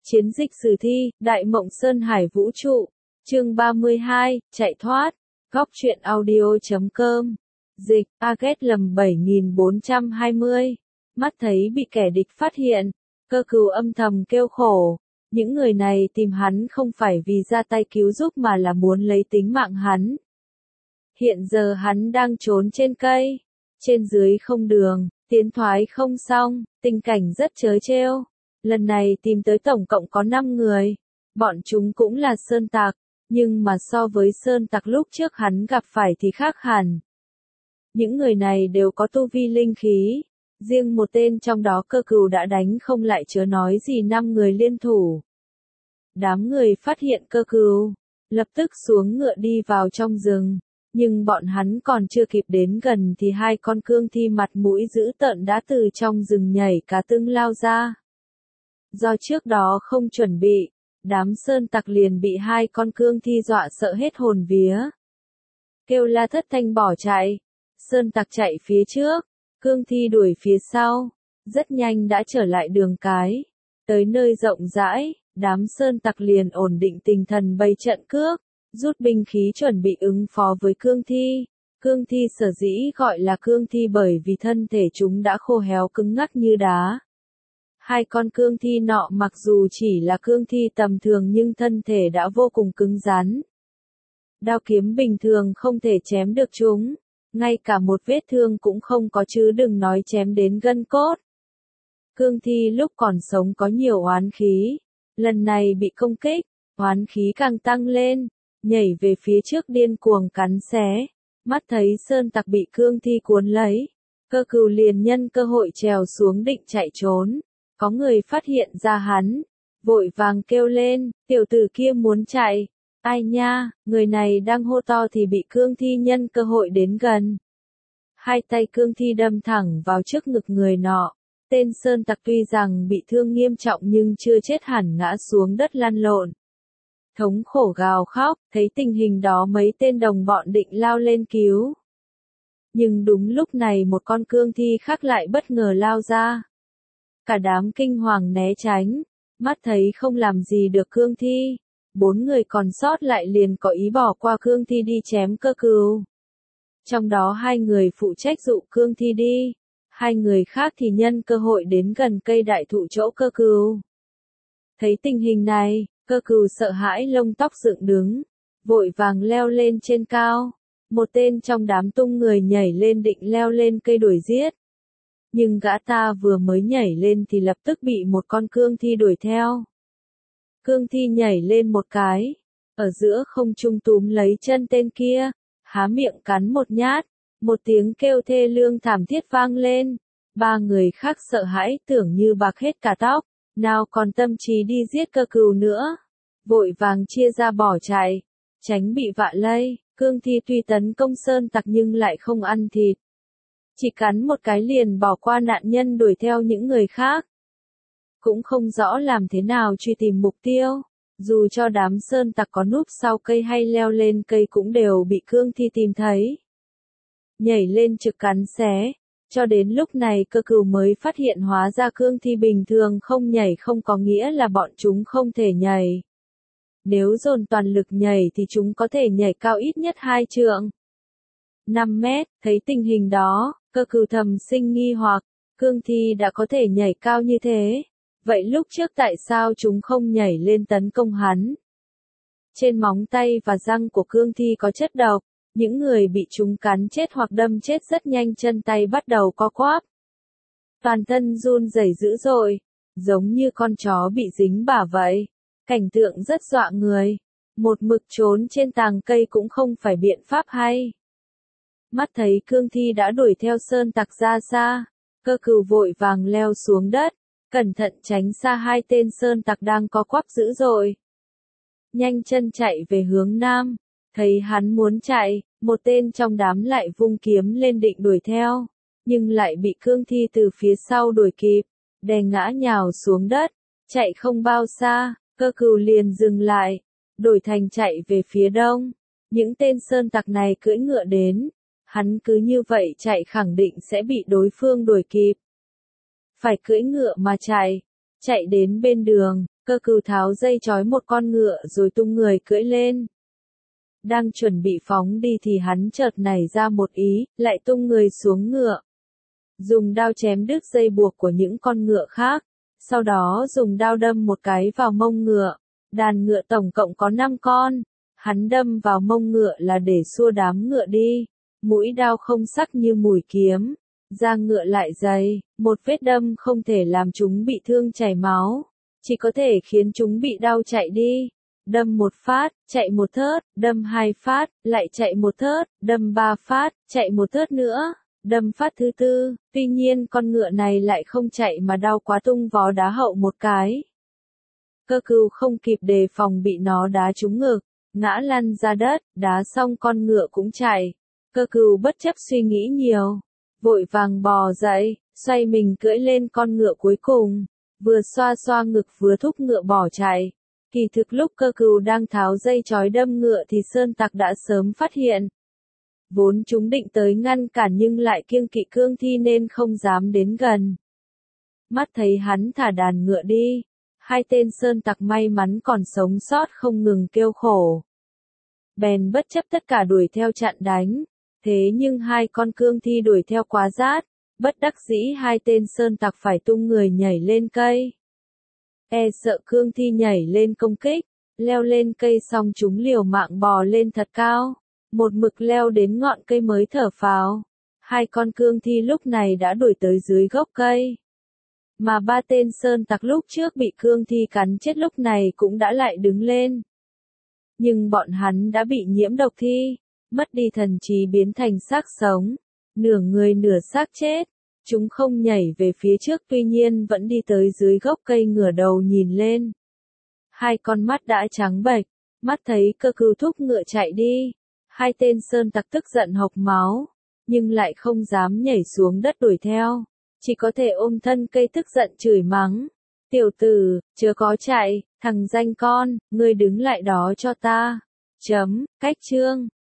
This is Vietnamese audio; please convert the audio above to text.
Chiến dịch sử thi, Đại Mộng Sơn Hải Vũ Trụ. Chương 32, chạy thoát. Góc truyện audio.com. Dịch, Aget lầm 7420. Mắt thấy bị kẻ địch phát hiện, Cơ Cừu âm thầm kêu khổ. Những người này tìm hắn không phải vì ra tay cứu giúp mà là muốn lấy tính mạng hắn. Hiện giờ hắn đang trốn trên cây, trên dưới không đường, tiến thoái không xong, tình cảnh rất trớ trêu. Lần này tìm tới tổng cộng có 5 người, bọn chúng cũng là sơn tặc, nhưng mà so với sơn tặc lúc trước hắn gặp phải thì khác hẳn. Những người này đều có tu vi linh khí, riêng một tên trong đó Cơ Cừu đã đánh không lại chớ nói gì 5 người liên thủ. Đám người phát hiện Cơ Cừu, lập tức xuống ngựa đi vào trong rừng, nhưng bọn hắn còn chưa kịp đến gần thì hai con cương thi mặt mũi dữ tợn đã từ trong rừng nhảy cá tưng lao ra. Do trước đó không chuẩn bị, đám sơn tặc liền bị hai con cương thi dọa sợ hết hồn vía. Kêu la thất thanh bỏ chạy, sơn tặc chạy phía trước, cương thi đuổi phía sau, rất nhanh đã trở lại đường cái. Tới nơi rộng rãi, đám sơn tặc liền ổn định tinh thần bày trận cước, rút binh khí chuẩn bị ứng phó với cương thi. Cương thi sở dĩ gọi là cương thi bởi vì thân thể chúng đã khô héo cứng ngắc như đá. Hai con cương thi nọ mặc dù chỉ là cương thi tầm thường nhưng thân thể đã vô cùng cứng rắn. Đao kiếm bình thường không thể chém được chúng, ngay cả một vết thương cũng không có chứ đừng nói chém đến gân cốt. Cương thi lúc còn sống có nhiều oán khí, lần này bị công kích, oán khí càng tăng lên, nhảy về phía trước điên cuồng cắn xé. Mắt thấy sơn tặc bị cương thi cuốn lấy, Cơ Cừu liền nhân cơ hội trèo xuống định chạy trốn. Có người phát hiện ra hắn, vội vàng kêu lên, tiểu tử kia muốn chạy. Ai nha, người này đang hô to thì bị cương thi nhân cơ hội đến gần. Hai tay cương thi đâm thẳng vào trước ngực người nọ. Tên sơn tặc tuy rằng bị thương nghiêm trọng nhưng chưa chết hẳn ngã xuống đất lăn lộn. Thống khổ gào khóc, thấy tình hình đó mấy tên đồng bọn định lao lên cứu. Nhưng đúng lúc này một con cương thi khác lại bất ngờ lao ra. Cả đám kinh hoàng né tránh, mắt thấy không làm gì được cương thi. 4 người còn sót lại liền có ý bỏ qua cương thi đi chém Cơ Cừu. Trong đó 2 người phụ trách dụ cương thi đi, 2 người khác thì nhân cơ hội đến gần cây đại thụ chỗ Cơ Cừu. Thấy tình hình này, Cơ Cừu sợ hãi lông tóc dựng đứng, vội vàng leo lên trên cao. Một tên trong đám tung người nhảy lên định leo lên cây đuổi giết. Nhưng gã ta vừa mới nhảy lên thì lập tức bị một con cương thi đuổi theo. Cương thi nhảy lên một cái, ở giữa không trung túm lấy chân tên kia, há miệng cắn một nhát, một tiếng kêu thê lương thảm thiết vang lên. 3 người khác sợ hãi tưởng như bạc hết cả tóc, nào còn tâm trí đi giết Cơ Cừu nữa. Vội vàng chia ra bỏ chạy, tránh bị vạ lây. Cương thi tuy tấn công sơn tặc nhưng lại không ăn thịt. Chỉ cắn một cái liền bỏ qua nạn nhân đuổi theo những người khác. Cũng không rõ làm thế nào truy tìm mục tiêu, dù cho đám sơn tặc có núp sau cây hay leo lên cây cũng đều bị cương thi tìm thấy. Nhảy lên trực cắn xé, cho đến lúc này Cơ Cừu mới phát hiện hóa ra cương thi bình thường không nhảy không có nghĩa là bọn chúng không thể nhảy. Nếu dồn toàn lực nhảy thì chúng có thể nhảy cao ít nhất 2 trượng. 5 mét, thấy tình hình đó, Cơ Cừu thầm sinh nghi hoặc, cương thi đã có thể nhảy cao như thế. Vậy lúc trước tại sao chúng không nhảy lên tấn công hắn? Trên móng tay và răng của cương thi có chất độc, những người bị chúng cắn chết hoặc đâm chết rất nhanh chân tay bắt đầu co quắp. Toàn thân run rẩy dữ dội, giống như con chó bị dính bả vậy. Cảnh tượng rất dọa người, một mực trốn trên tàng cây cũng không phải biện pháp hay. Mắt thấy cương thi đã đuổi theo sơn tặc ra xa, Cơ Cừu vội vàng leo xuống đất, cẩn thận tránh xa hai tên sơn tặc đang co quắp dữ dội. Nhanh chân chạy về hướng nam, thấy hắn muốn chạy, một tên trong đám lại vung kiếm lên định đuổi theo, nhưng lại bị cương thi từ phía sau đuổi kịp, đè ngã nhào xuống đất. Chạy không bao xa, Cơ Cừu liền dừng lại, đổi thành chạy về phía đông. Những tên sơn tặc này cưỡi ngựa đến, hắn cứ như vậy chạy khẳng định sẽ bị đối phương đuổi kịp. Phải cưỡi ngựa mà chạy đến bên đường, Cơ cừu tháo dây trói một con ngựa rồi tung người cưỡi lên. Đang chuẩn bị phóng đi thì hắn chợt nảy ra một ý, lại tung người xuống ngựa. Dùng đao chém đứt dây buộc của những con ngựa khác, sau đó dùng đao đâm một cái vào mông ngựa. Đàn ngựa tổng cộng có 5 con, hắn đâm vào mông ngựa là để xua đám ngựa đi. Mũi đao không sắc như mũi kiếm, da ngựa lại dày, một vết đâm không thể làm chúng bị thương chảy máu, chỉ có thể khiến chúng bị đau chạy đi. Đâm một phát, chạy một thớt, đâm 2 phát, lại chạy một thớt, đâm 3 phát, chạy một thớt nữa, đâm phát thứ tư, tuy nhiên con ngựa này lại không chạy mà đau quá tung vó đá hậu một cái. Cơ cừu không kịp đề phòng bị nó đá trúng ngực, ngã lăn ra đất, đá xong con ngựa cũng chạy. Cơ cừu bất chấp suy nghĩ nhiều, vội vàng bò dậy, xoay mình cưỡi lên con ngựa cuối cùng, vừa xoa xoa ngực vừa thúc ngựa bỏ chạy. Kỳ thực lúc cơ cừu đang tháo dây trói đâm ngựa thì sơn tặc đã sớm phát hiện. Vốn chúng định tới ngăn cản nhưng lại kiêng kỵ cương thi nên không dám đến gần. Mắt thấy hắn thả đàn ngựa đi, hai tên sơn tặc may mắn còn sống sót không ngừng kêu khổ. Bèn bất chấp tất cả đuổi theo chặn đánh, thế nhưng hai con cương thi đuổi theo quá rát, bất đắc dĩ hai tên sơn tặc phải tung người nhảy lên cây. E sợ cương thi nhảy lên công kích, leo lên cây xong chúng liều mạng bò lên thật cao, một mực leo đến ngọn cây mới thở phào. Hai con cương thi lúc này đã đuổi tới dưới gốc cây. Mà ba tên sơn tặc lúc trước bị cương thi cắn chết lúc này cũng đã lại đứng lên. Nhưng bọn hắn đã bị nhiễm độc thi, mất đi thần trí biến thành xác sống, nửa người nửa xác chết. Chúng không nhảy về phía trước tuy nhiên vẫn đi tới dưới gốc cây ngửa đầu nhìn lên. Hai con mắt đã trắng bệch, mắt thấy cơ cừu thúc ngựa chạy đi. Hai tên sơn tặc tức giận hộc máu, nhưng lại không dám nhảy xuống đất đuổi theo, chỉ có thể ôm thân cây tức giận chửi mắng. Tiểu tử, chớ có chạy, thằng danh con, ngươi đứng lại đó cho ta. Cách chương.